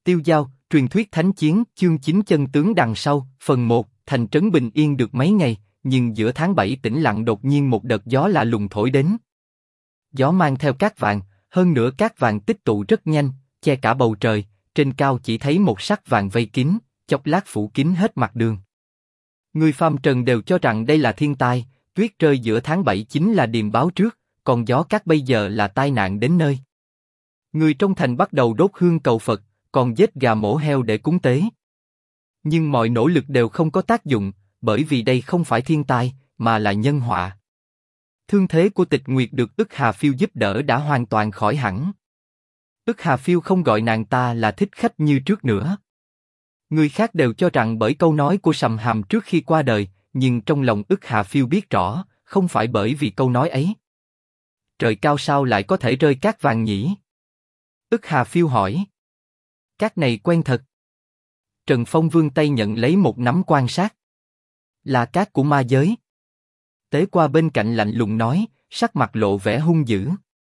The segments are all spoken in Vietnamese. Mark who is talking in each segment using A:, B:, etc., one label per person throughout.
A: Tiêu Dao, truyền thuyết thánh chiến, chương 9 chân tướng đằng sau, phần 1, thành trấn bình yên được mấy ngày, nhưng giữa tháng 7 tĩnh lặng đột nhiên một đợt gió lạ lùng thổi đến. Gió mang theo cát vàng, hơn nữa cát vàng tích tụ rất nhanh, che cả bầu trời, trên cao chỉ thấy một sắc vàng vây kín, chốc lát phủ kín hết mặt đường. Người phàm trần đều cho rằng đây là thiên tai, tuyết rơi giữa tháng 7 chính là điềm báo trước, còn gió cát bây giờ là tai nạn đến nơi. Người trong thành bắt đầu đốt hương cầu Phật, còn giết gà mổ heo để cúng tế. Nhưng mọi nỗ lực đều không có tác dụng, bởi vì đây không phải thiên tai, mà là nhân họa. Thương thế của Tịch Nguyệt được Ức Hà Phiêu giúp đỡ đã hoàn toàn khỏi hẳn. Ức Hà Phiêu không gọi nàng ta là thích khách như trước nữa. Người khác đều cho rằng bởi câu nói của Sầm Hàm trước khi qua đời, nhưng trong lòng Ức Hà Phiêu biết rõ, không phải bởi vì câu nói ấy. Trời cao sao lại có thể rơi cát vàng nhỉ? Ức Hà Phiêu hỏi. Cát này quen thật. Trần Phong vươn tay nhận lấy một nắm quan sát. Là cát của ma giới. Tế qua bên cạnh lạnh lùng nói, sắc mặt lộ vẻ hung dữ.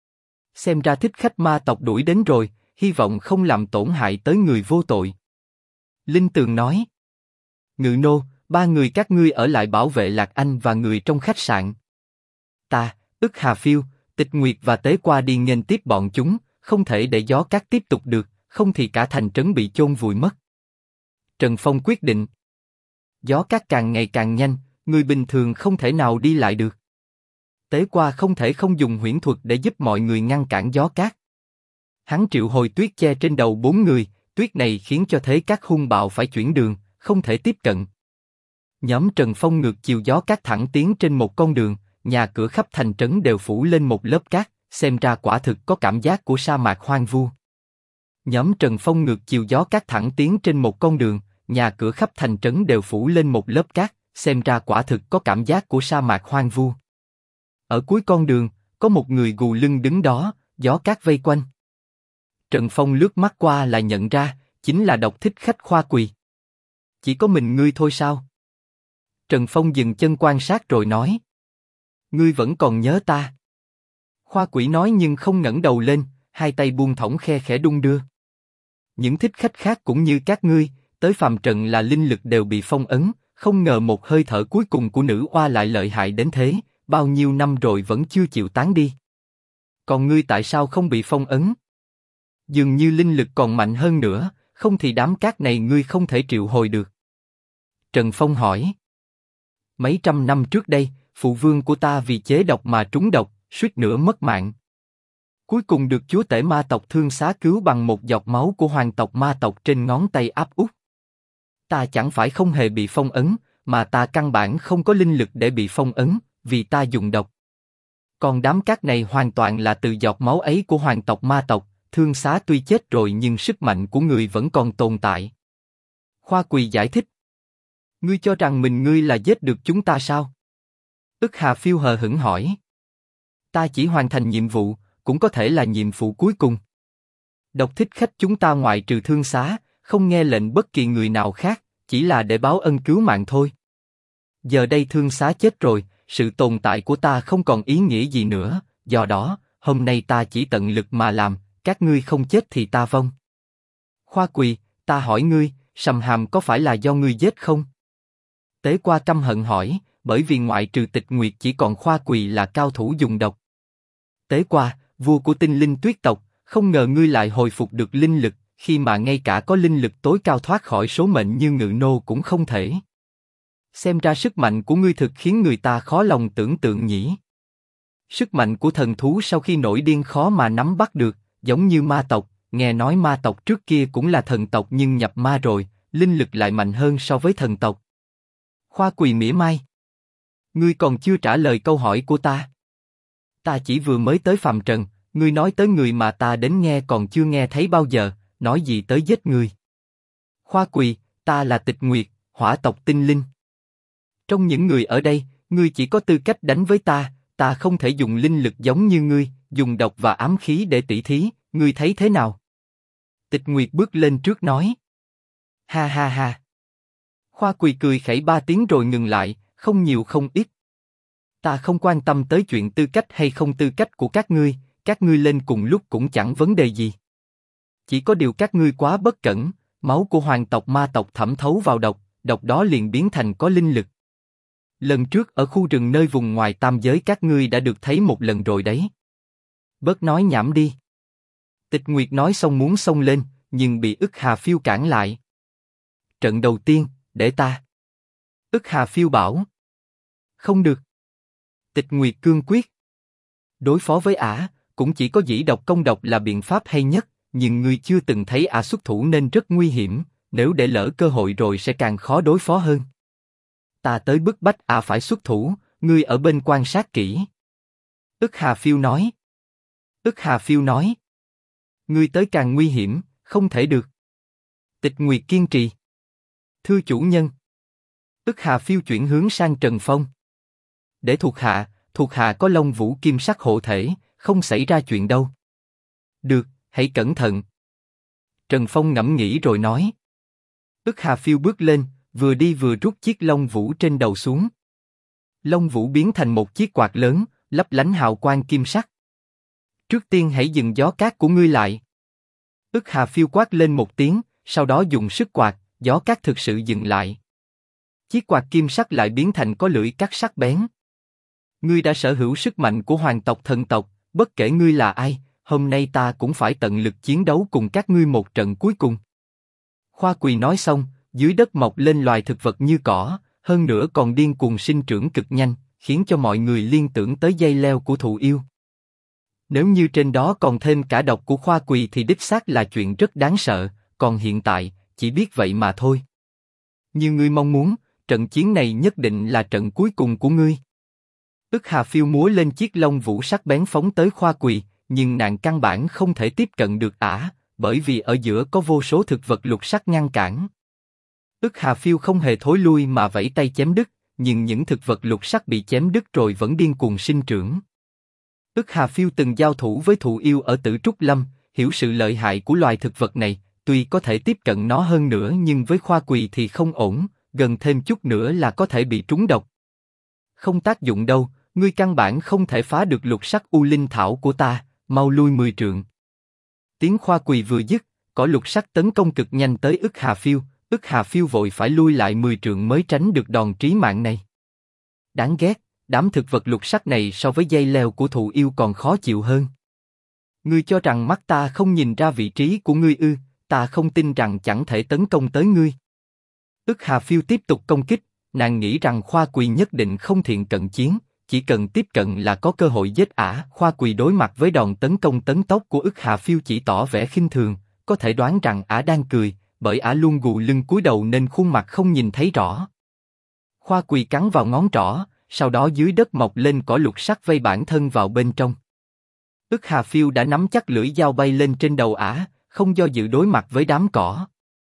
A: Xem ra thích khách ma tộc đuổi đến rồi, hy vọng không làm tổn hại tới người vô tội. Linh Tường nói. Ngự nô, 3 người các ngươi ở lại bảo vệ Lạc Anh và người trong khách sạn. Ta, Ức Hà Phiêu, Tịch Nguyệt và Tế qua đi nghênh tiếp bọn chúng, không thể để gió cát tiếp tục được, không thì cả thành trấn bị chôn vùi mất. Trần Phong quyết định. Gió cát càng ngày càng nhanh, người bình thường không thể nào đi lại được. Tế qua không thể không dùng huyễn thuật để giúp mọi người ngăn cản gió cát. Hắn triệu hồi tuyết che trên đầu 4 người, tuyết này khiến cho thế cát hung bạo phải chuyển đường, không thể tiếp cận. Nhóm Trần Phong ngược chiều gió cát thẳng tiến trên một con đường, nhà cửa khắp thành trấn đều phủ lên một lớp cát, xem ra quả thực có cảm giác của sa mạc hoang vu. Nhóm Trần Phong ngược chiều gió cát thẳng tiến trên một con đường, nhà cửa khắp thành trấn đều phủ lên một lớp cát, xem ra quả thực có cảm giác của sa mạc hoang vu. Ở cuối con đường, có một người gù lưng đứng đó, gió cát vây quanh. Trần Phong lướt mắt qua là nhận ra, chính là độc thích khách Khoa Quỳ. Chỉ có mình ngươi thôi sao? Trần Phong dừng chân quan sát rồi nói. Ngươi vẫn còn nhớ ta. Khoa Quỷ nói nhưng không ngẩng đầu lên, hai tay buông thõng khe khẽ đung đưa. Những thích khách khác cũng như các ngươi, tới phàm trần là linh lực đều bị phong ấn, không ngờ một hơi thở cuối cùng của nữ oa lại lợi hại đến thế, bao nhiêu năm rồi vẫn chưa chịu tán đi. Còn ngươi tại sao không bị phong ấn? Dường như linh lực còn mạnh hơn nữa, không thì đám cát này ngươi không thể triệu hồi được. Trần Phong hỏi. Mấy trăm năm trước đây, phụ vương của ta vì chế độc mà trúng độc, suýt nữa mất mạng. Cuối cùng được chúa tể ma tộc Thương Xá cứu bằng một giọt máu của hoàng tộc ma tộc trên ngón tay áp út. Ta chẳng phải không hề bị phong ấn, mà ta căn bản không có linh lực để bị phong ấn, vì ta dùng độc. Còn đám cát này hoàn toàn là từ giọt máu ấy của hoàng tộc ma tộc, Thương Xá tuy chết rồi nhưng sức mạnh của người vẫn còn tồn tại. Khoa Quỳ giải thích. Ngươi cho rằng ngươi là giết được chúng ta sao? Ức Hà Phiêu hờ hững hỏi. Ta chỉ hoàn thành nhiệm vụ, cũng có thể là nhiệm vụ cuối cùng. Độc thích khách chúng ta ngoại trừ Thương Xá, không nghe lệnh bất kỳ người nào khác, chỉ là để báo ân cứu mạng thôi. Giờ đây Thương Xá chết rồi, sự tồn tại của ta không còn ý nghĩa gì nữa, do đó, hôm nay ta chỉ tận lực mà làm, các ngươi không chết thì ta vong. Khoa Quỳ, ta hỏi ngươi, Sầm Hàm có phải là do ngươi giết không? Tế qua căm hận hỏi, bởi vì ngoại trừ Tịch Nguyệt chỉ còn Khoa Quỳ là cao thủ dùng độc. Tế qua, vua của tinh linh tuyết tộc, không ngờ ngươi lại hồi phục được linh lực, khi mà ngay cả có linh lực tối cao thoát khỏi số mệnh như Ngự nô cũng không thể. Xem ra sức mạnh của ngươi thực khiến người ta khó lòng tưởng tượng nhỉ. Sức mạnh của thần thú sau khi nổi điên khó mà nắm bắt được, giống như ma tộc, nghe nói ma tộc trước kia cũng là thần tộc nhưng nhập ma rồi, linh lực lại mạnh hơn so với thần tộc. Khoa Quỳ mỉa mai. Ngươi còn chưa trả lời câu hỏi của ta. Ta chỉ vừa mới tới phàm trần, ngươi nói tới người mà ta đến nghe còn chưa nghe thấy bao giờ, nói gì tới giết người. Khoa Quỳ, ta là Tịch Nguyệt, hỏa tộc tinh linh. Trong những người ở đây, ngươi chỉ có tư cách đánh với ta không thể dùng linh lực giống như ngươi, dùng độc và ám khí để tỉ thí, ngươi thấy thế nào? Tịch Nguyệt bước lên trước nói. Ha ha ha. Khoa Quỳ cười khẩy 3 tiếng rồi ngừng lại, không nhiều không ít. Ta không quan tâm tới chuyện tư cách hay không tư cách của các ngươi lên cùng lúc cũng chẳng vấn đề gì. Chỉ có điều các ngươi quá bất cẩn, máu của hoàng tộc ma tộc thẩm thấu vào độc, độc đó liền biến thành có linh lực. Lần trước ở khu rừng nơi vùng ngoài tam giới các ngươi đã được thấy một lần rồi đấy. Bớt nói nhảm đi. Tịch Nguyệt nói xong muốn xông lên, nhưng bị Ức Hà Phiêu cản lại. Trận đầu tiên, để ta. Ức Hà Phiêu bảo. Không được. Tịch Nguyệt cương quyết. Đối phó với ả, cũng chỉ có dĩ độc công độc là biện pháp hay nhất, nhưng ngươi chưa từng thấy ả xuất thủ nên rất nguy hiểm, nếu để lỡ cơ hội rồi sẽ càng khó đối phó hơn. Ta tới bức bách ả phải xuất thủ, ngươi ở bên quan sát kỹ. Ức Hà Phiêu nói. Ức Hà Phiêu nói. Ngươi tới càng nguy hiểm, không thể được. Tịch Nguyệt kiên trì. Thưa chủ nhân. Ức Hà Phiêu chuyển hướng sang Trần Phong. Để thuộc hạ có Long Vũ Kim Sắc hộ thể, không xảy ra chuyện đâu. Được, hãy cẩn thận. Trần Phong ngẫm nghĩ rồi nói. Ức Hà Phiêu bước lên, vừa đi vừa rút chiếc Long Vũ trên đầu xuống. Long Vũ biến thành một chiếc quạt lớn, lấp lánh hào quang kim sắc. Trước tiên hãy dừng gió cát của ngươi lại. Ức Hà Phiêu quát lên một tiếng, sau đó dùng sức quạt, gió cát thực sự dừng lại. Chiếc quạt kim sắc lại biến thành có lưỡi cắt sắc bén. Ngươi đã sở hữu sức mạnh của hoàng tộc thần tộc, bất kể ngươi là ai, hôm nay ta cũng phải tận lực chiến đấu cùng các ngươi một trận cuối cùng. Khoa Quỳ nói xong, dưới đất mọc lên loài thực vật như cỏ, hơn nữa còn điên cuồng sinh trưởng cực nhanh, khiến cho mọi người liên tưởng tới dây leo của thụ yêu. Nếu như trên đó còn thêm cả độc của Khoa Quỳ thì đích xác là chuyện rất đáng sợ, còn hiện tại, chỉ biết vậy mà thôi. Như ngươi mong muốn, trận chiến này nhất định là trận cuối cùng của ngươi. Ức Hà Phiêu múa lên chiếc lông vũ sắc bén phóng tới Khoa Quỳ, nhưng nàng căn bản không thể tiếp cận được ả, bởi vì ở giữa có vô số thực vật lục sắc ngăn cản. Ức Hà Phiêu không hề thối lui mà vẫy tay chém đứt, nhưng những thực vật lục sắc bị chém đứt rồi vẫn điên cuồng sinh trưởng. Ức Hà Phiêu từng giao thủ với thụ yêu ở Tử Trúc Lâm, hiểu sự lợi hại của loài thực vật này, tuy có thể tiếp cận nó hơn nữa nhưng với Khoa Quỳ thì không ổn, gần thêm chút nữa là có thể bị trúng độc. Không tác dụng đâu, ngươi căn bản không thể phá được lục sắc u linh thảo của ta, mau lui 10 trượng. Tiếng Khoa Quỳ vừa dứt, cỏ lục sắc tấn công cực nhanh tới Ức Hà Phiêu vội phải lui lại 10 trượng mới tránh được đòn trí mạng này. Đáng ghét, đám thực vật lục sắc này so với dây leo của thụ yêu còn khó chịu hơn. Ngươi cho rằng mắt ta không nhìn ra vị trí của ngươi ư? Ta không tin rằng chẳng thể tấn công tới ngươi. Ức Hà Phiêu tiếp tục công kích, nàng nghĩ rằng Khoa Quỳ nhất định không thiện cận chiến, chỉ cần tiếp cận là có cơ hội giết ả. Khoa Quỳ đối mặt với đòn tấn công tấn tốc của Ức Hà Phiêu chỉ tỏ vẻ khinh thường, có thể đoán rằng ả đang cười, bởi ả luôn gù lưng cúi đầu nên khuôn mặt không nhìn thấy rõ. Khoa Quỳ cắn vào ngón trỏ, sau đó dưới đất mọc lên cỏ lục sắc vây bản thân vào bên trong. Ức Hà Phiêu đã nắm chắc lưỡi dao bay lên trên đầu ả, không do dự đối mặt với đám cỏ.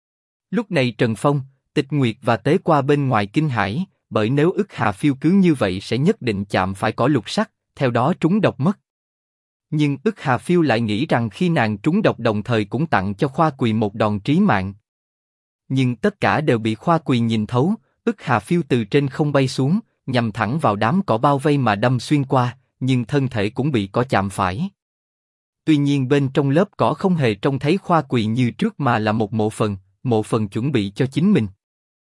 A: Lúc này Trần Phong, Tịch Nguyệt và Tế Qua bên ngoài kinh hãi, bởi nếu Ức Hà Phiêu cứ như vậy sẽ nhất định chạm phải cỏ lục sắc, theo đó trúng độc mất. Nhưng Ức Hà Phiêu lại nghĩ rằng khi nàng trúng độc đồng thời cũng tặng cho Khoa Quỳ một đòn trí mạng. Nhưng tất cả đều bị Khoa Quỳ nhìn thấu, Ức Hà Phiêu từ trên không bay xuống, nhằm thẳng vào đám cỏ bao vây mà đâm xuyên qua, nhưng thân thể cũng bị cỏ chạm phải. Tuy nhiên bên trong lớp cỏ không hề trông thấy Khoa Quỳ như trước mà là một mộ phần chuẩn bị cho chính mình.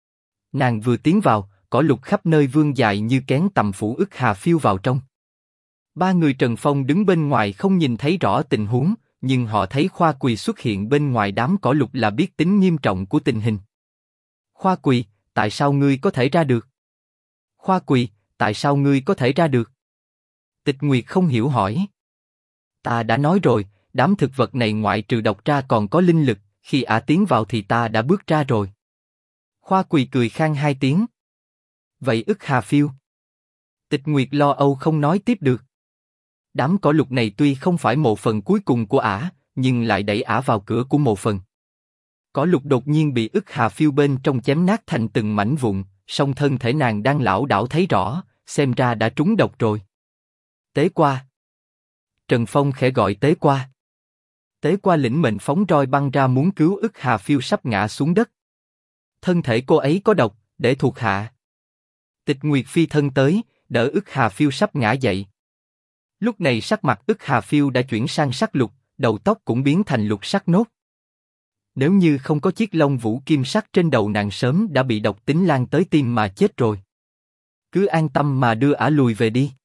A: Nàng vừa tiến vào, cỏ lục khắp nơi vươn dài như kén tầm phủ Ức Hà Phiêu vào trong. Ba người Trần Phong đứng bên ngoài không nhìn thấy rõ tình huống, nhưng họ thấy Khoa Quỳ xuất hiện bên ngoài đám cỏ lục là biết tính nghiêm trọng của tình hình. Khoa Quỳ, tại sao ngươi có thể ra được? Khoa Quỳ, tại sao ngươi có thể ra được? Tịch Nguyệt không hiểu hỏi. Ta đã nói rồi, đám thực vật này ngoại trừ độc ra còn có linh lực, khi ả tiến vào thì ta đã bước ra rồi. Khoa Quỳ cười khan hai tiếng. Vậy Ức Hà Phiêu? Tịch Nguyệt lo âu không nói tiếp được. Đám cỏ lục này tuy không phải mộ phần cuối cùng của ả, nhưng lại đẩy ả vào cửa của mộ phần. Cỏ lục đột nhiên bị Ức Hà Phiêu bên trong chém nát thành từng mảnh vụn, song thân thể nàng đang lảo đảo thấy rõ, xem ra đã trúng độc rồi. Tế Qua. Trần Phong khẽ gọi Tế Qua. Tế Qua lĩnh mệnh phóng roi băng ra muốn cứu Ức Hà Phiêu sắp ngã xuống đất. Thân thể cô ấy có độc, để thuộc hạ. Tịch Nguyệt phi thân tới, đỡ Ức Hà Phiêu sắp ngã dậy. Lúc này sắc mặt Ức Hà Phiêu đã chuyển sang sắc lục, đầu tóc cũng biến thành lục sắc nốt. Nếu như không có chiếc lông vũ kim sắc trên đầu nàng sớm đã bị độc tính lan tới tim mà chết rồi. Cứ an tâm mà đưa ả lùi về đi.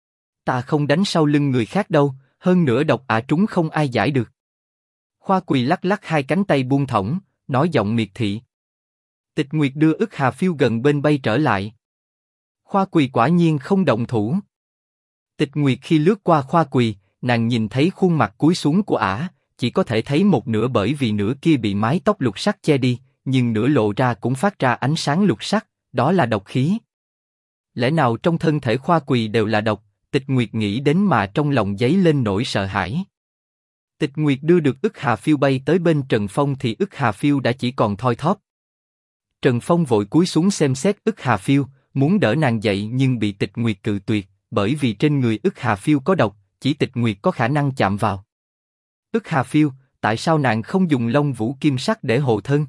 A: Ta không đánh sau lưng người khác đâu, hơn nữa độc ả trúng không ai giải được. Khoa Quỳ lắc lắc hai cánh tay buông thõng, nói giọng miệt thị. Tịch Nguyệt đưa ức Hà Phiêu gần bên bay trở lại. Khoa Quỳ quả nhiên không động thủ. Tịch Nguyệt khi lướt qua Khoa Quỳ, nàng nhìn thấy khuôn mặt cúi xuống của ả, chỉ có thể thấy một nửa bởi vì nửa kia bị mái tóc lục sắc che đi, nhưng nửa lộ ra cũng phát ra ánh sáng lục sắc, đó là độc khí. Lẽ nào trong thân thể Khoa Quỳ đều là độc? Tịch Nguyệt nghĩ đến mà trong lòng dấy lên nỗi sợ hãi. Tịch Nguyệt đưa được ức Hà Phiêu bay tới bên Trần Phong thì ức Hà Phiêu đã chỉ còn thoi thóp. Trần Phong vội cúi xuống xem xét ức Hà Phiêu, muốn đỡ nàng dậy nhưng bị Tịch Nguyệt cự tuyệt, bởi vì trên người ức Hà Phiêu có độc, chỉ Tịch Nguyệt có khả năng chạm vào. Ức Hà Phiêu, tại sao nàng không dùng lông vũ kim sắc để hộ thân?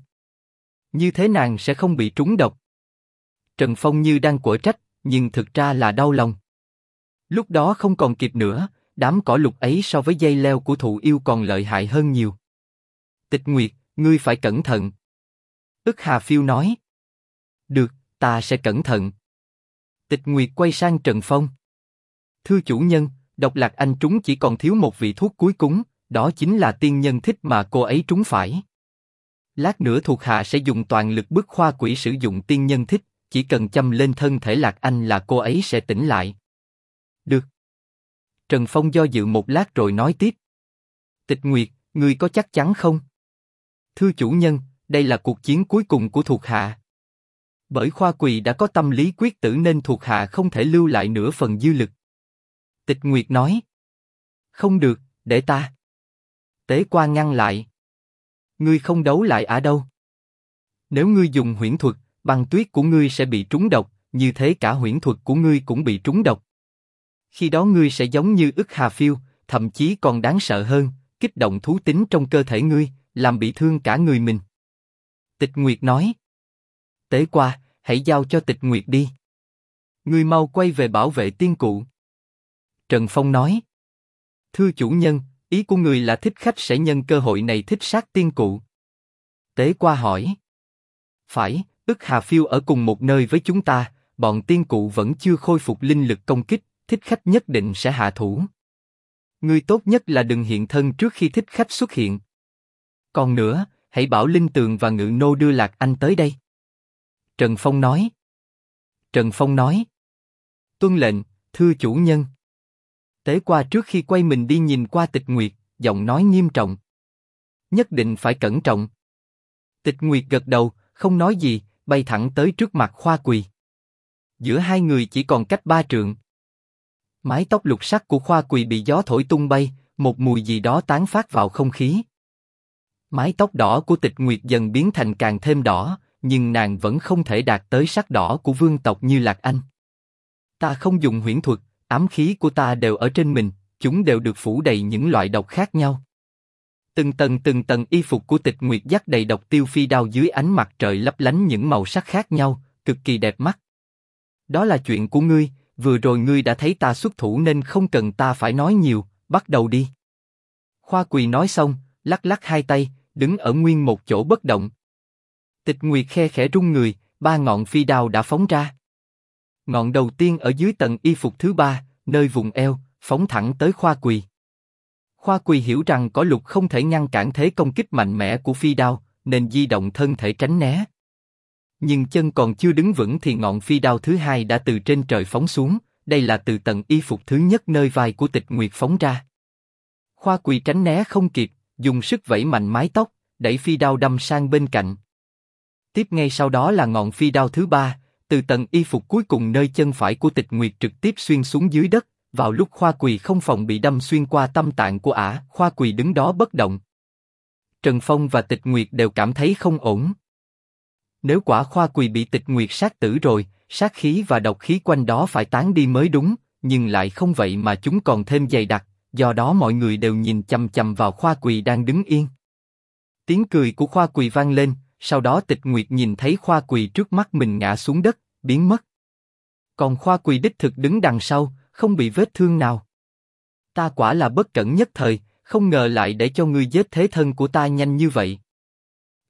A: Như thế nàng sẽ không bị trúng độc. Trần Phong như đang quở trách, nhưng thực ra là đau lòng. Lúc đó không còn kịp nữa, đám cỏ lục ấy so với dây leo của thụ yêu còn lợi hại hơn nhiều. Tịch Nguyệt, ngươi phải cẩn thận. Ức Hà Phiêu nói. Được, ta sẽ cẩn thận. Tịch Nguyệt quay sang Trần Phong. Thưa chủ nhân, độc lạc anh trúng chỉ còn thiếu một vị thuốc cuối cùng, đó chính là tiên nhân thích mà cô ấy trúng phải. Lát nữa thuộc hạ sẽ dùng toàn lực bức Khoa Quỷ sử dụng tiên nhân thích, chỉ cần châm lên thân thể lạc anh là cô ấy sẽ tỉnh lại. Được. Trần Phong do dự một lát rồi nói tiếp. Tịch Nguyệt, ngươi có chắc chắn không? Thưa chủ nhân, đây là cuộc chiến cuối cùng của thuộc hạ. Bởi Khoa Quỳ đã có tâm lý quyết tử nên thuộc hạ không thể lưu lại nửa phần dư lực. Tịch Nguyệt nói. Không được, để ta. Tế Qua ngăn lại. Ngươi không đấu lại ả đâu. Nếu ngươi dùng huyễn thuật, băng tuyết của ngươi sẽ bị trúng độc, như thế cả huyễn thuật của ngươi cũng bị trúng độc. Khi đó ngươi sẽ giống như ức Hà Phiêu, thậm chí còn đáng sợ hơn, kích động thú tính trong cơ thể ngươi, làm bị thương cả người mình. Tịch Nguyệt nói. Tế Qua, hãy giao cho Tịch Nguyệt đi. Ngươi mau quay về bảo vệ tiên cụ. Trần Phong nói. Thưa chủ nhân, ý của người là thích khách sẽ nhân cơ hội này thích sát tiên cụ. Tế Qua hỏi. Phải, ức Hà Phiêu ở cùng một nơi với chúng ta, bọn tiên cụ vẫn chưa khôi phục linh lực công kích, thích khách nhất định sẽ hạ thủ. Ngươi tốt nhất là đừng hiện thân trước khi thích khách xuất hiện. Còn nữa, hãy bảo Linh Tường và Ngự Nô đưa Lạc Anh tới đây. Trần Phong nói. Trần Phong nói. Tuân lệnh, thưa chủ nhân. Tế Qua trước khi quay mình đi nhìn qua Tịch Nguyệt, giọng nói nghiêm trọng. Nhất định phải cẩn trọng. Tịch Nguyệt gật đầu, không nói gì, bay thẳng tới trước mặt Khoa Quỳ. Giữa hai người chỉ còn cách 3 trượng. Mái tóc lục sắc của Khoa Quỳ bị gió thổi tung bay, một mùi gì đó tán phát vào không khí. Mái tóc đỏ của Tịch Nguyệt dần biến thành càng thêm đỏ, nhưng nàng vẫn không thể đạt tới sắc đỏ của vương tộc như Lạc Anh. Ta không dùng huyễn thuật, ám khí của ta đều ở trên mình, chúng đều được phủ đầy những loại độc khác nhau. Từng tầng y phục của Tịch Nguyệt dắt đầy độc tiêu phi đao dưới ánh mặt trời lấp lánh những màu sắc khác nhau, cực kỳ đẹp mắt. Đó là chuyện của ngươi, vừa rồi ngươi đã thấy ta xuất thủ nên không cần ta phải nói nhiều, bắt đầu đi. Khoa Quỳ nói xong, lắc lắc hai tay, đứng ở nguyên một chỗ bất động. Tịch Nguyệt khe khẽ rung người, 3 ngọn phi đao đã phóng ra. Ngọn đầu tiên ở dưới tầng y phục thứ 3, nơi vùng eo, phóng thẳng tới Khoa Quỳ. Khoa Quỳ hiểu rằng cỏ lục không thể ngăn cản thế công kích mạnh mẽ của phi đao, nên di động thân thể tránh né. Nhưng chân còn chưa đứng vững thì ngọn phi đao thứ 2 đã từ trên trời phóng xuống, đây là từ tầng y phục thứ nhất nơi vai của Tịch Nguyệt phóng ra. Khoa Quỳ tránh né không kịp, dùng sức vẫy mạnh mái tóc, đẩy phi đao đâm sang bên cạnh. Tiếp ngay sau đó là ngọn phi đao thứ 3, từ tầng y phục cuối cùng nơi chân phải của Tịch Nguyệt trực tiếp xuyên xuống dưới đất. Vào lúc Khoa Quỳ không phòng bị đâm xuyên qua tâm tạng của ả, Khoa Quỳ đứng đó bất động. Trần Phong và Tịch Nguyệt đều cảm thấy không ổn. Nếu quả Khoa Quỳ bị Tịch Nguyệt sát tử rồi, sát khí và độc khí quanh đó phải tán đi mới đúng, nhưng lại không vậy mà chúng còn thêm dày đặc, do đó mọi người đều nhìn chằm chằm vào Khoa Quỳ đang đứng yên. Tiếng cười của Khoa Quỳ vang lên, sau đó Tịch Nguyệt nhìn thấy Khoa Quỳ trước mắt mình ngã xuống đất, biến mất. Còn Khoa Quỳ đích thực đứng đằng sau, không bị vết thương nào. Ta quả là bất cẩn nhất thời, không ngờ lại để cho ngươi giết thế thân của ta nhanh như vậy.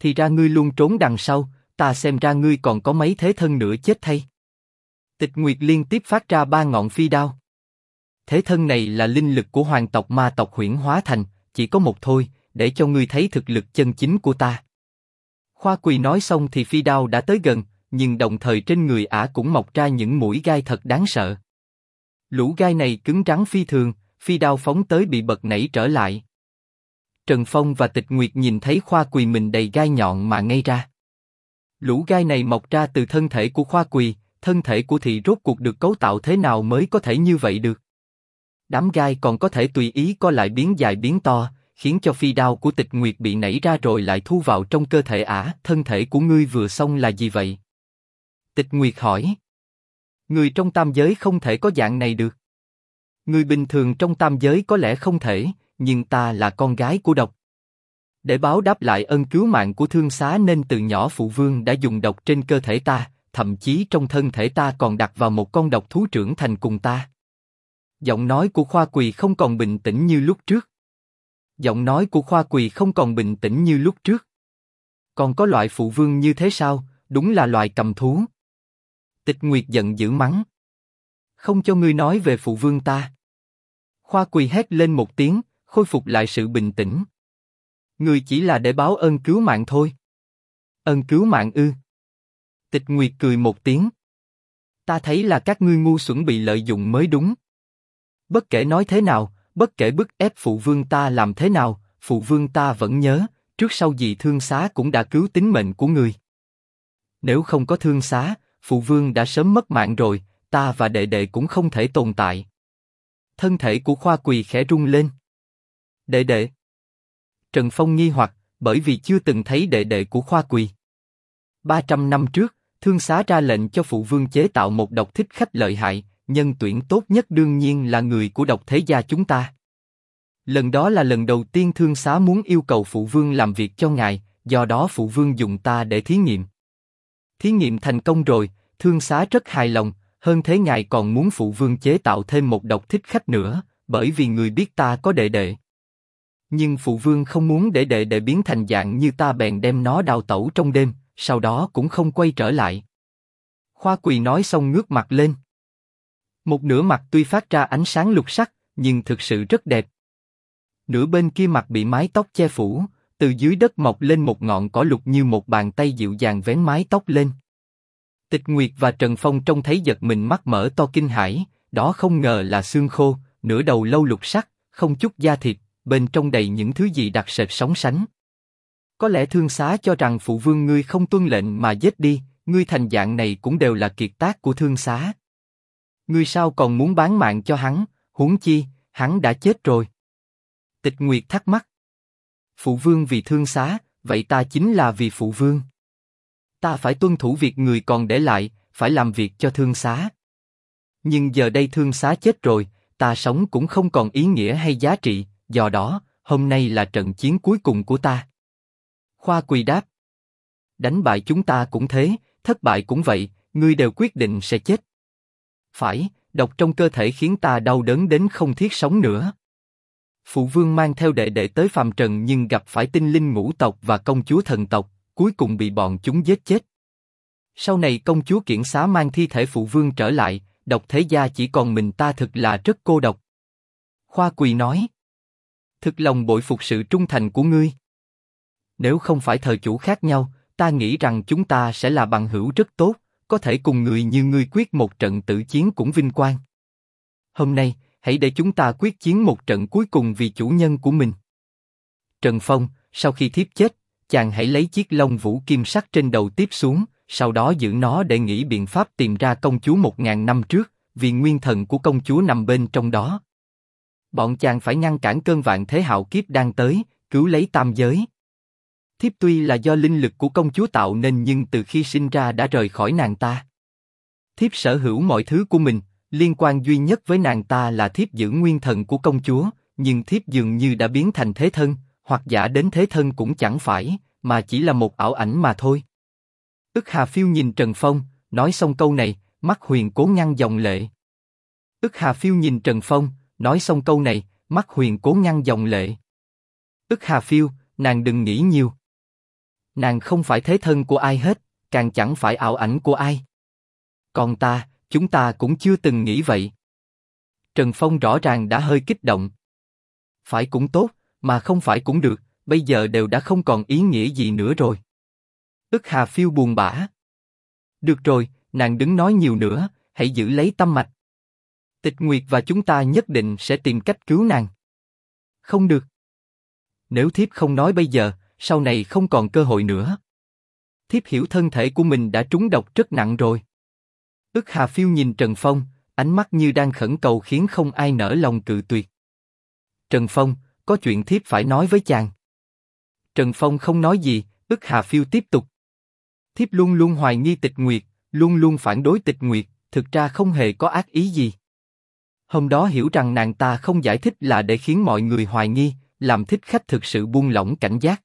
A: Thì ra ngươi luôn trốn đằng sau, ta xem ra ngươi còn có mấy thế thân nữa chết thay. Tịch Nguyệt liên tiếp phát ra 3 ngọn phi đao. Thế thân này là linh lực của hoàng tộc ma tộc huyễn hóa thành, chỉ có một thôi, để cho ngươi thấy thực lực chân chính của ta. Khoa Quỳ nói xong thì phi đao đã tới gần, nhưng đồng thời trên người ả cũng mọc ra những mũi gai thật đáng sợ. Lũ gai này cứng rắn phi thường, phi đao phóng tới bị bật nảy trở lại. Trần Phong và Tịch Nguyệt nhìn thấy Khoa Quỳ mình đầy gai nhọn mà ngây ra. Lũ gai này mọc ra từ thân thể của Khoa Quỳ, thân thể của thị rốt cuộc được cấu tạo thế nào mới có thể như vậy được? Đám gai còn có thể tùy ý co lại biến dài biến to, khiến cho phi đao của Tịch Nguyệt bị nảy ra rồi lại thu vào trong cơ thể ả. Thân thể của ngươi vừa xong là gì vậy? Tịch Nguyệt hỏi. Người trong tam giới không thể có dạng này được. Người bình thường trong tam giới có lẽ không thể, nhưng ta là con gái của độc. Để báo đáp lại ân cứu mạng của thương xá nên từ nhỏ phụ vương đã dùng độc trên cơ thể ta, thậm chí trong thân thể ta còn đặt vào một con độc thú trưởng thành cùng ta. Giọng nói của Khoa Quỳ không còn bình tĩnh như lúc trước. Giọng nói của Khoa Quỳ không còn bình tĩnh như lúc trước. Còn có loại phụ vương như thế sao? Đúng là loài cầm thú. Tịch Nguyệt giận dữ mắng. Không cho ngươi nói về phụ vương ta. Khoa Quỳ hét lên một tiếng, khôi phục lại sự bình tĩnh. Ngươi chỉ là để báo ơn cứu mạng thôi. Ơn cứu mạng ư? Tịch Nguyệt cười một tiếng. Ta thấy là các ngươi ngu xuẩn bị lợi dụng mới đúng. Bất kể nói thế nào, bất kể bức ép phụ vương ta làm thế nào, phụ vương ta vẫn nhớ, trước sau gì thương xá cũng đã cứu tính mệnh của người. Nếu không có thương xá, phụ vương đã sớm mất mạng rồi, ta và đệ đệ cũng không thể tồn tại. Thân thể của Khoa Quỳ khẽ rung lên. Đệ đệ. Trần Phong nghi hoặc, bởi vì chưa từng thấy đệ đệ của Khoa Quỳ. 300 năm trước, thương xá ra lệnh cho phụ vương chế tạo một độc thích khách lợi hại, nhân tuyển tốt nhất đương nhiên là người của độc thế gia chúng ta. Lần đó là lần đầu tiên thương xá muốn yêu cầu phụ vương làm việc cho ngài, do đó phụ vương dùng ta để thí nghiệm. Thí nghiệm thành công rồi, thương xá rất hài lòng, hơn thế ngài còn muốn phụ vương chế tạo thêm một độc thích khách nữa, bởi vì người biết ta có đệ đệ. Nhưng phụ vương không muốn để đệ đệ biến thành dạng như ta bèn đem nó đào tẩu trong đêm, sau đó cũng không quay trở lại. Khoa Quỳ nói xong ngước mặt lên. Một nửa mặt tuy phát ra ánh sáng lục sắc, nhưng thực sự rất đẹp. Nửa bên kia mặt bị mái tóc che phủ, từ dưới đất mọc lên một ngọn cỏ lục như một bàn tay dịu dàng vén mái tóc lên. Tịch Nguyệt và Trần Phong trông thấy giật mình mắt mở to kinh hãi, đó không ngờ là xương khô, nửa đầu lâu lục sắc, không chút da thịt, bên trong đầy những thứ gì đặc sệt sóng sánh. Có lẽ thương xá cho rằng phụ vương ngươi không tuân lệnh mà giết đi, ngươi thành dạng này cũng đều là kiệt tác của thương xá. Ngươi sao còn muốn bán mạng cho hắn, huống chi, hắn đã chết rồi. Tịch Nguyệt thắc mắc. Phụ vương vì thương xá, vậy ta chính là vì phụ vương. Ta phải tuân thủ việc người còn để lại, phải làm việc cho thương xá. Nhưng giờ đây thương xá chết rồi, ta sống cũng không còn ý nghĩa hay giá trị, do đó, hôm nay là trận chiến cuối cùng của ta. Khoa Quỳ đáp. Đánh bại chúng ta cũng thế, thất bại cũng vậy, ngươi đều quyết định sẽ chết. Phải, độc trong cơ thể khiến ta đau đớn đến không thiết sống nữa. Phụ vương mang theo đệ đệ tới phàm trần nhưng gặp phải tinh linh ngũ tộc và công chúa thần tộc, cuối cùng bị bọn chúng giết chết. Sau này công chúa Kiển Xá mang thi thể phụ vương trở lại, độc thế gia chỉ còn mình ta thực là rất cô độc. Khoa Quỳ nói. Thực lòng bội phục sự trung thành của ngươi. Nếu không phải thời chủ khác nhau, ta nghĩ rằng chúng ta sẽ là bằng hữu rất tốt, có thể cùng người như ngươi quyết một trận tử chiến cũng vinh quang. Hôm nay, hãy để chúng ta quyết chiến một trận cuối cùng vì chủ nhân của mình. Trần Phong, sau khi thiếp chết, chàng hãy lấy chiếc lông vũ kim sắc trên đầu tiếp xuống, sau đó giữ nó để nghĩ biện pháp tìm ra công chúa 1000 năm trước, vì nguyên thần của công chúa nằm bên trong đó. Bọn chàng phải ngăn cản cơn vạn thế hạo kiếp đang tới, cứu lấy tam giới. Thiếp tuy là do linh lực của công chúa tạo nên nhưng từ khi sinh ra đã rời khỏi nàng ta. Thiếp sở hữu mọi thứ của mình, liên quan duy nhất với nàng ta là thiếp giữ nguyên thần của công chúa, nhưng thiếp dường như đã biến thành thế thân, hoặc giả đến thế thân cũng chẳng phải, mà chỉ là một ảo ảnh mà thôi. Ức Hà Phiêu nhìn Trần Phong, nói xong câu này, mắt Huyền cố ngăn dòng lệ. Ức Hà Phiêu nhìn Trần Phong, nói xong câu này, mắt Huyền cố ngăn dòng lệ. Ức Hà Phiêu, nàng đừng nghĩ nhiều. Nàng không phải thế thân của ai hết, càng chẳng phải ảo ảnh của ai. Còn ta, chúng ta cũng chưa từng nghĩ vậy. Trần Phong rõ ràng đã hơi kích động. Phải cũng tốt, mà không phải cũng được, bây giờ đều đã không còn ý nghĩa gì nữa rồi. Ức Hà Phiêu buồn bã. Được rồi, nàng đừng nói nhiều nữa, hãy giữ lấy tâm mạch. Tịch Nguyệt và chúng ta nhất định sẽ tìm cách cứu nàng. Không được. Nếu thiếp không nói bây giờ, sau này không còn cơ hội nữa. Thiếp hiểu thân thể của mình đã trúng độc rất nặng rồi. Ức Hà Phiêu nhìn Trần Phong, ánh mắt như đang khẩn cầu khiến không ai nỡ lòng cự tuyệt. Trần Phong, có chuyện thiếp phải nói với chàng. Trần Phong không nói gì, Ức Hà Phiêu tiếp tục. Thiếp luôn luôn hoài nghi Tịch Nguyệt, luôn luôn phản đối Tịch Nguyệt, thực ra không hề có ác ý gì. Hôm đó hiểu rằng nàng ta không giải thích là để khiến mọi người hoài nghi, làm thích khách thực sự buông lỏng cảnh giác.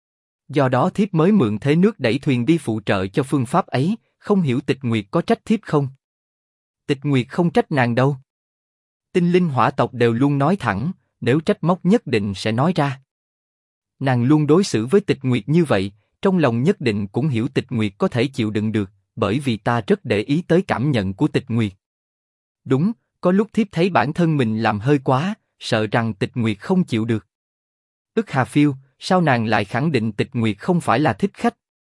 A: Do đó thiếp mới mượn thế nước đẩy thuyền đi phụ trợ cho phương pháp ấy, không hiểu Tịch Nguyệt có trách thiếp không? Tịch Nguyệt không trách nàng đâu. Tinh linh hỏa tộc đều luôn nói thẳng, nếu trách móc nhất định sẽ nói ra. Nàng luôn đối xử với Tịch Nguyệt như vậy, trong lòng nhất định cũng hiểu Tịch Nguyệt có thể chịu đựng được, bởi vì ta rất để ý tới cảm nhận của Tịch Nguyệt. Đúng, có lúc thiếp thấy bản thân mình làm hơi quá, sợ rằng Tịch Nguyệt không chịu được. Ức Hà Phiêu, sao nàng lại khẳng định Tịch Nguyệt không phải là thích khách?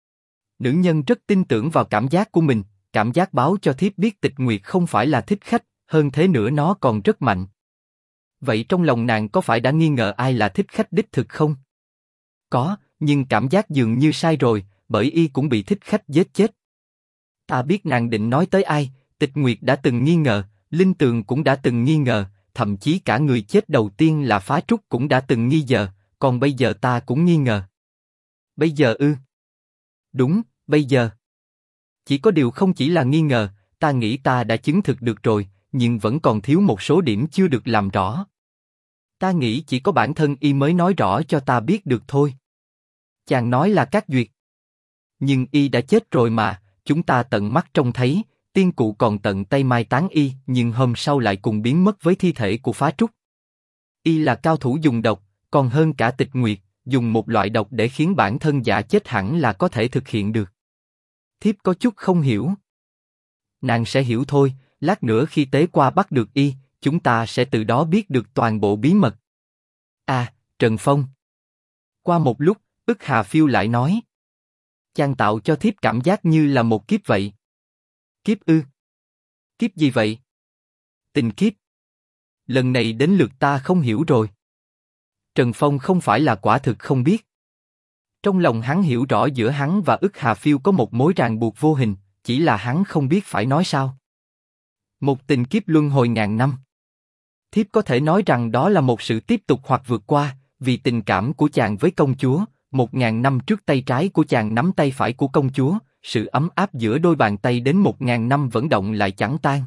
A: Nữ nhân rất tin tưởng vào cảm giác của mình, cảm giác báo cho thiếp biết Tịch Nguyệt không phải là thích khách, hơn thế nữa nó còn rất mạnh. Vậy trong lòng nàng có phải đã nghi ngờ ai là thích khách đích thực không? Có, nhưng cảm giác dường như sai rồi, bởi y cũng bị thích khách giết chết. Ta biết nàng định nói tới ai, Tịch Nguyệt đã từng nghi ngờ, Linh Tường cũng đã từng nghi ngờ, thậm chí cả người chết đầu tiên là Phá Trúc cũng đã từng nghi ngờ, còn bây giờ ta cũng nghi ngờ. Bây giờ ư? Đúng, bây giờ. Chỉ có điều không chỉ là nghi ngờ, ta nghĩ ta đã chứng thực được rồi, nhưng vẫn còn thiếu một số điểm chưa được làm rõ. Ta nghĩ chỉ có bản thân y mới nói rõ cho ta biết được thôi. Chàng nói là Cát Duyệt. Nhưng y đã chết rồi mà, chúng ta tận mắt trông thấy, tiên cụ còn tận tay mai táng y, nhưng hôm sau lại cùng biến mất với thi thể của Phá Trúc. Y là cao thủ dùng độc, còn hơn cả Tịch Nguyệt, dùng một loại độc để khiến bản thân giả chết hẳn là có thể thực hiện được. Thiếp có chút không hiểu. Nàng sẽ hiểu thôi, lát nữa khi tế qua bắt được y, chúng ta sẽ từ đó biết được toàn bộ bí mật. À, Trần Phong. Qua một lúc, Ức Hà Phiêu lại nói. Chàng tạo cho thiếp cảm giác như là một kiếp vậy. Kiếp ư? Kiếp gì vậy? Tình kiếp. Lần này đến lượt ta không hiểu rồi. Trần Phong không phải là quả thực không biết. Trong lòng hắn hiểu rõ giữa hắn và Ức Hà Phiêu có một mối ràng buộc vô hình, chỉ là hắn không biết phải nói sao. Một tình kiếp luân hồi ngàn năm. Thiếp có thể nói rằng đó là một sự tiếp tục hoặc vượt qua, vì tình cảm của chàng với công chúa, 1000 năm trước tay trái của chàng nắm tay phải của công chúa, sự ấm áp giữa đôi bàn tay đến 1000 năm vẫn động lại chẳng tan.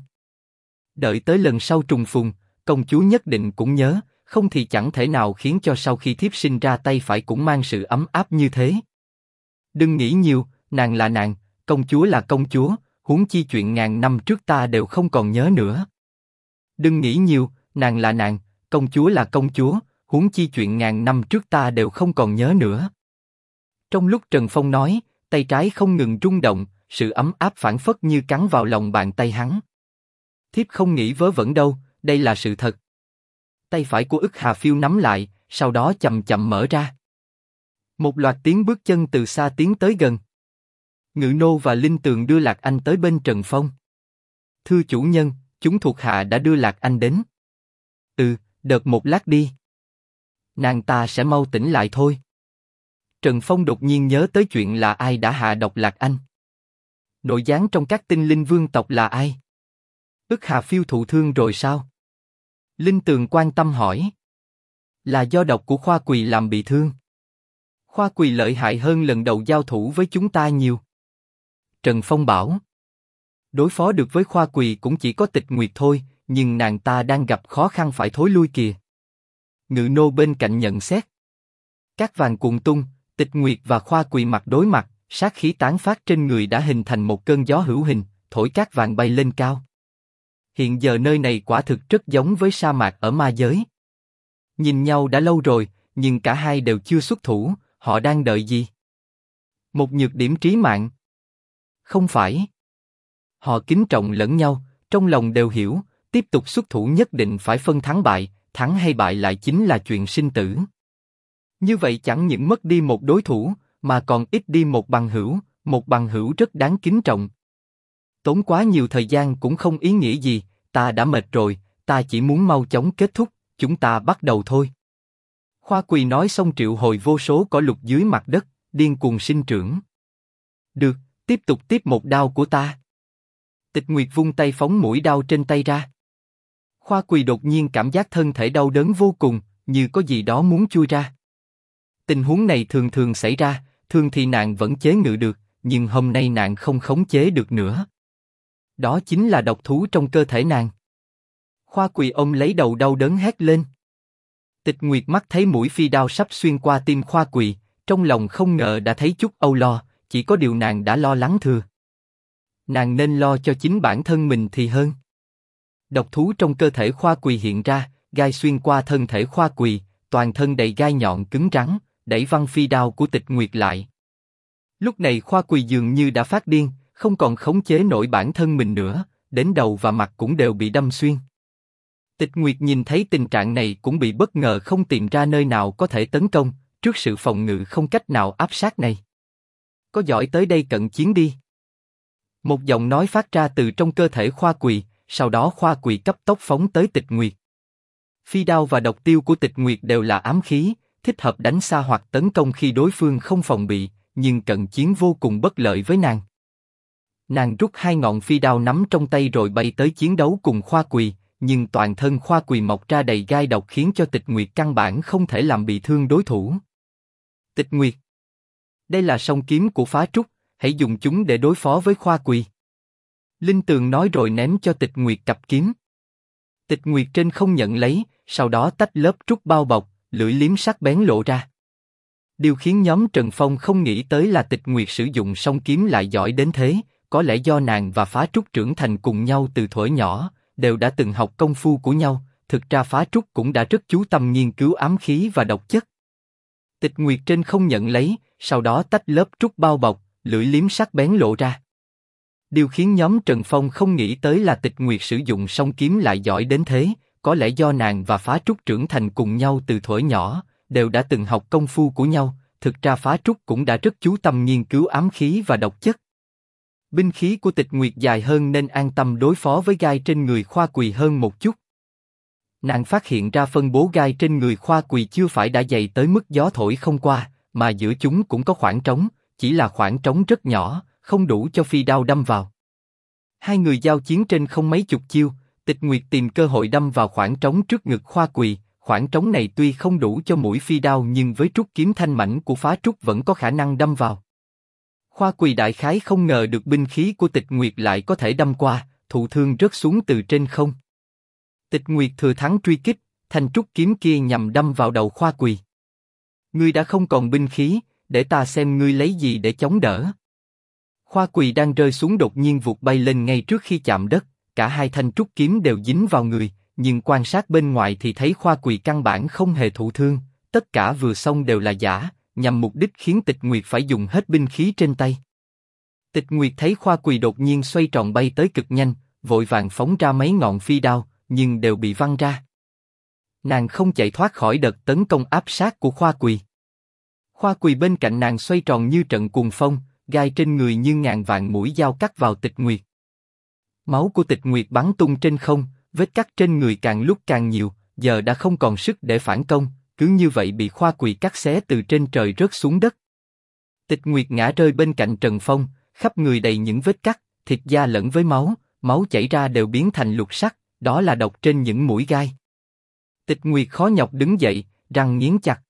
A: Đợi tới lần sau trùng phùng, công chúa nhất định cũng nhớ, không thì chẳng thể nào khiến cho sau khi thiếp sinh ra tay phải cũng mang sự ấm áp như thế. Đừng nghĩ nhiều, nàng là nàng, công chúa là công chúa, huống chi chuyện ngàn năm trước ta đều không còn nhớ nữa. Đừng nghĩ nhiều, nàng là nàng, công chúa là công chúa, huống chi chuyện ngàn năm trước ta đều không còn nhớ nữa. Trong lúc Trần Phong nói, tay trái không ngừng rung động, sự ấm áp phảng phất như cắn vào lòng bàn tay hắn. Thiếp không nghĩ vớ vẩn đâu, đây là sự thật. Tay phải của Ức Hà Phiêu nắm lại, sau đó chậm chậm mở ra. Một loạt tiếng bước chân từ xa tiến tới gần. Ngự nô và Linh Tường đưa Lạc Anh tới bên Trần Phong. Thưa chủ nhân, chúng thuộc hạ đã đưa Lạc Anh đến. Đợi một lát đi. Nàng ta sẽ mau tỉnh lại thôi. Trần Phong đột nhiên nhớ tới chuyện là ai đã hạ độc Lạc Anh. Nội gián trong các tinh linh vương tộc là ai? Ức Hà Phiêu thụ thương rồi sao? Linh Tường quan tâm hỏi. Là do độc của Khoa Quỳ làm bị thương. Khoa Quỳ lợi hại hơn lần đầu giao thủ với chúng ta nhiều. Trần Phong bảo. Đối phó được với Khoa Quỳ cũng chỉ có Tịch Nguyệt thôi, nhưng nàng ta đang gặp khó khăn phải thối lui kìa. Ngự nô bên cạnh nhận xét. Cát vàng cuồn tung, Tịch Nguyệt và Khoa Quỳ mặt đối mặt, sát khí tán phát trên người đã hình thành một cơn gió hữu hình, thổi cát vàng bay lên cao. Hiện giờ nơi này quả thực rất giống với sa mạc ở ma giới. Nhìn nhau đã lâu rồi, nhưng cả hai đều chưa xuất thủ, họ đang đợi gì? Một nhược điểm trí mạng. Không phải. Họ kính trọng lẫn nhau, trong lòng đều hiểu, tiếp tục xuất thủ nhất định phải phân thắng bại, thắng hay bại lại chính là chuyện sinh tử. Như vậy chẳng những mất đi một đối thủ, mà còn ít đi một bằng hữu rất đáng kính trọng. Tốn quá nhiều thời gian cũng không ý nghĩa gì, ta đã mệt rồi, ta chỉ muốn mau chóng kết thúc, chúng ta bắt đầu thôi. Khoa Quỳ nói xong triệu hồi vô số cỏ lục dưới mặt đất, điên cuồng sinh trưởng. Được, tiếp tục tiếp một đao của ta. Tịch Nguyệt vung tay phóng mũi đao trên tay ra. Khoa Quỳ đột nhiên cảm giác thân thể đau đớn vô cùng, như có gì đó muốn chui ra. Tình huống này thường thường xảy ra, thường thì nàng vẫn chế ngự được, nhưng hôm nay nàng không khống chế được nữa. Đó chính là độc thú trong cơ thể nàng. Khoa Quỳ ôm lấy đầu đau đớn hét lên. Tịch Nguyệt mắt thấy mũi phi đao sắp xuyên qua tim Khoa Quỳ, trong lòng không ngờ đã thấy chút âu lo, chỉ có điều nàng đã lo lắng thừa. Nàng nên lo cho chính bản thân mình thì hơn. Độc thú trong cơ thể Khoa Quỳ hiện ra, gai xuyên qua thân thể Khoa Quỳ, toàn thân đầy gai nhọn cứng rắn, đẩy văng phi đao của Tịch Nguyệt lại. Lúc này Khoa Quỳ dường như đã phát điên, không còn khống chế nổi bản thân mình nữa, đến đầu và mặt cũng đều bị đâm xuyên. Tịch Nguyệt nhìn thấy tình trạng này cũng bị bất ngờ không tìm ra nơi nào có thể tấn công, trước sự phòng ngự không cách nào áp sát này. Có giỏi tới đây cận chiến đi. Một giọng nói phát ra từ trong cơ thể Khoa Quỳ, sau đó Khoa Quỳ cấp tốc phóng tới Tịch Nguyệt. Phi đao và độc tiêu của Tịch Nguyệt đều là ám khí, thích hợp đánh xa hoặc tấn công khi đối phương không phòng bị, nhưng cận chiến vô cùng bất lợi với nàng. Nàng rút hai ngọn phi đao nắm trong tay rồi bay tới chiến đấu cùng Khoa Quỳ, nhưng toàn thân Khoa Quỳ mọc ra đầy gai độc khiến cho Tịch Nguyệt căn bản không thể làm bị thương đối thủ. Tịch Nguyệt, đây là song kiếm của Phá Trúc, hãy dùng chúng để đối phó với Khoa Quỳ. Linh Tường nói rồi ném cho Tịch Nguyệt cặp kiếm. Tịch Nguyệt trên không nhận lấy, sau đó tách lớp trúc bao bọc, lưỡi liếm sắc bén lộ ra. Điều khiến nhóm Trần Phong không nghĩ tới là Tịch Nguyệt sử dụng song kiếm lại giỏi đến thế, có lẽ do nàng và Phá Trúc trưởng thành cùng nhau từ thuở nhỏ, đều đã từng học công phu của nhau, thực ra Phá Trúc cũng đã rất chú tâm nghiên cứu ám khí và độc chất. Tịch Nguyệt trên không nhận lấy, sau đó tách lớp trúc bao bọc, lưỡi liếm sắc bén lộ ra. Điều khiến nhóm Trần Phong không nghĩ tới là Tịch Nguyệt sử dụng song kiếm lại giỏi đến thế, có lẽ do nàng và Phá Trúc trưởng thành cùng nhau từ thuở nhỏ, đều đã từng học công phu của nhau, thực ra Phá Trúc cũng đã rất chú tâm nghiên cứu ám khí và độc chất. Binh khí của Tịch Nguyệt dài hơn nên an tâm đối phó với gai trên người Khoa Quỳ hơn một chút. Nàng phát hiện ra phân bố gai trên người Khoa Quỳ chưa phải đã dày tới mức gió thổi không qua, mà giữa chúng cũng có khoảng trống, chỉ là khoảng trống rất nhỏ, không đủ cho phi đao đâm vào. Hai người giao chiến trên không mấy chục chiêu, Tịch Nguyệt tìm cơ hội đâm vào khoảng trống trước ngực Khoa Quỳ. Khoảng trống này tuy không đủ cho mũi phi đao nhưng với trúc kiếm thanh mảnh của Phá Trúc vẫn có khả năng đâm vào. Khoa Quỳ đại khái không ngờ được binh khí của Tịch Nguyệt lại có thể đâm qua, thụ thương rớt xuống từ trên không. Tịch Nguyệt thừa thắng truy kích, thanh trúc kiếm kia nhằm đâm vào đầu Khoa Quỳ. Ngươi đã không còn binh khí, để ta xem ngươi lấy gì để chống đỡ. Khoa Quỳ đang rơi xuống đột nhiên vụt bay lên ngay trước khi chạm đất, cả hai thanh trúc kiếm đều dính vào người, nhưng quan sát bên ngoài thì thấy Khoa Quỳ căn bản không hề thụ thương, tất cả vừa xong đều là giả, nhằm mục đích khiến Tịch Nguyệt phải dùng hết binh khí trên tay. Tịch Nguyệt thấy Khoa Quỳ đột nhiên xoay tròn bay tới cực nhanh, vội vàng phóng ra mấy ngọn phi đao, nhưng đều bị văng ra. Nàng không chạy thoát khỏi đợt tấn công áp sát của Khoa Quỳ. Khoa Quỳ bên cạnh nàng xoay tròn như trận cuồng phong, gai trên người như ngàn vạn mũi dao cắt vào Tịch Nguyệt. Máu của Tịch Nguyệt bắn tung trên không, vết cắt trên người càng lúc càng nhiều, giờ đã không còn sức để phản công, cứ như vậy bị Khoa Quỳ cắt xé từ trên trời rớt xuống đất. Tịch Nguyệt ngã rơi bên cạnh Trần Phong, khắp người đầy những vết cắt, thịt da lẫn với máu, máu chảy ra đều biến thành lục sắc, đó là độc trên những mũi gai. Tịch Nguyệt khó nhọc đứng dậy, răng nghiến chặt.